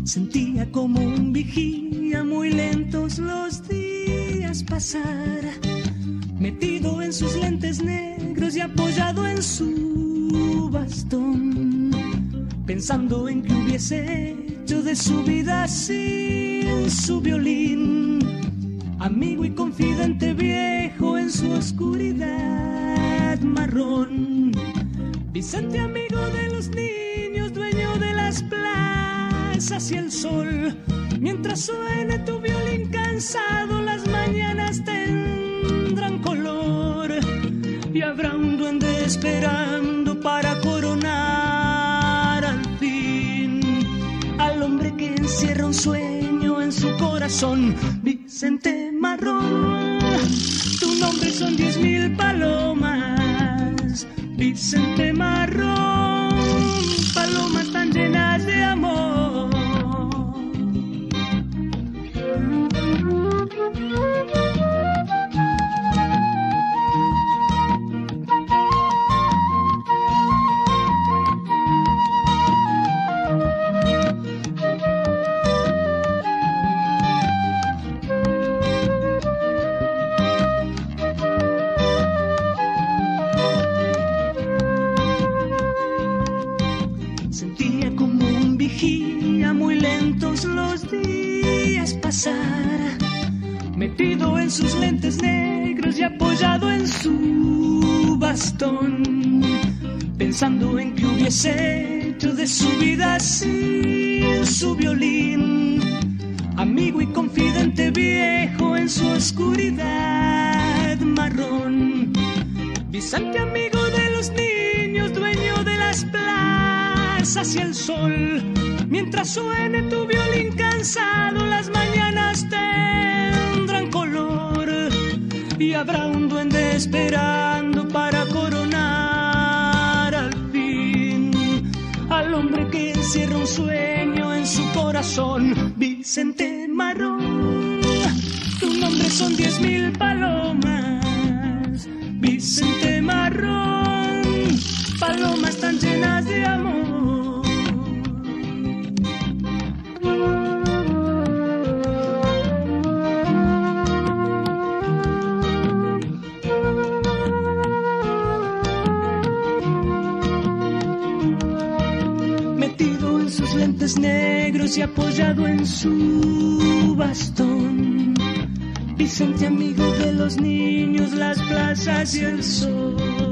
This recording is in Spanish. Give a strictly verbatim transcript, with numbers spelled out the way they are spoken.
Sentía como un vigía muy lentos los días pasar, metido en sus lentes negros y apoyado en su bastón, pensando en qué hubiese hecho de su vida sin su violín, amigo y confidente viejo en su oscuridad marrón. Vicente, amigo de los niños, dueño de las plazas y el sol, mientras suene tu violín cansado, las mañanas tendrán color y habrá un duende esperando para coronar al fin al hombre que encierra un sueño en su corazón. Vicente Marrón, tu nombre son diez mil palomas. Vicente Marrón, palomas tan llenas de amor. Muy lentos los días pasar, metido en sus lentes negros y apoyado en su bastón, pensando en qué hubiese hecho de su vida sin su violín, amigo y confidente viejo en su oscuridad marrón. Vicente, amigo de los niños, dueño de las plazas y el sol, mientras suene tu violín cansado, las mañanas tendrán color y habrá un duende esperando para coronar al fin al hombre que encierra un sueño en su corazón. Vicente Marrón, tu nombre son diez mil palomas. Vicente Marrón, palomas tan llenas de amor. Lentes negros y apoyado en su bastón, Vicente, amigo de los niños, las plazas y el sol.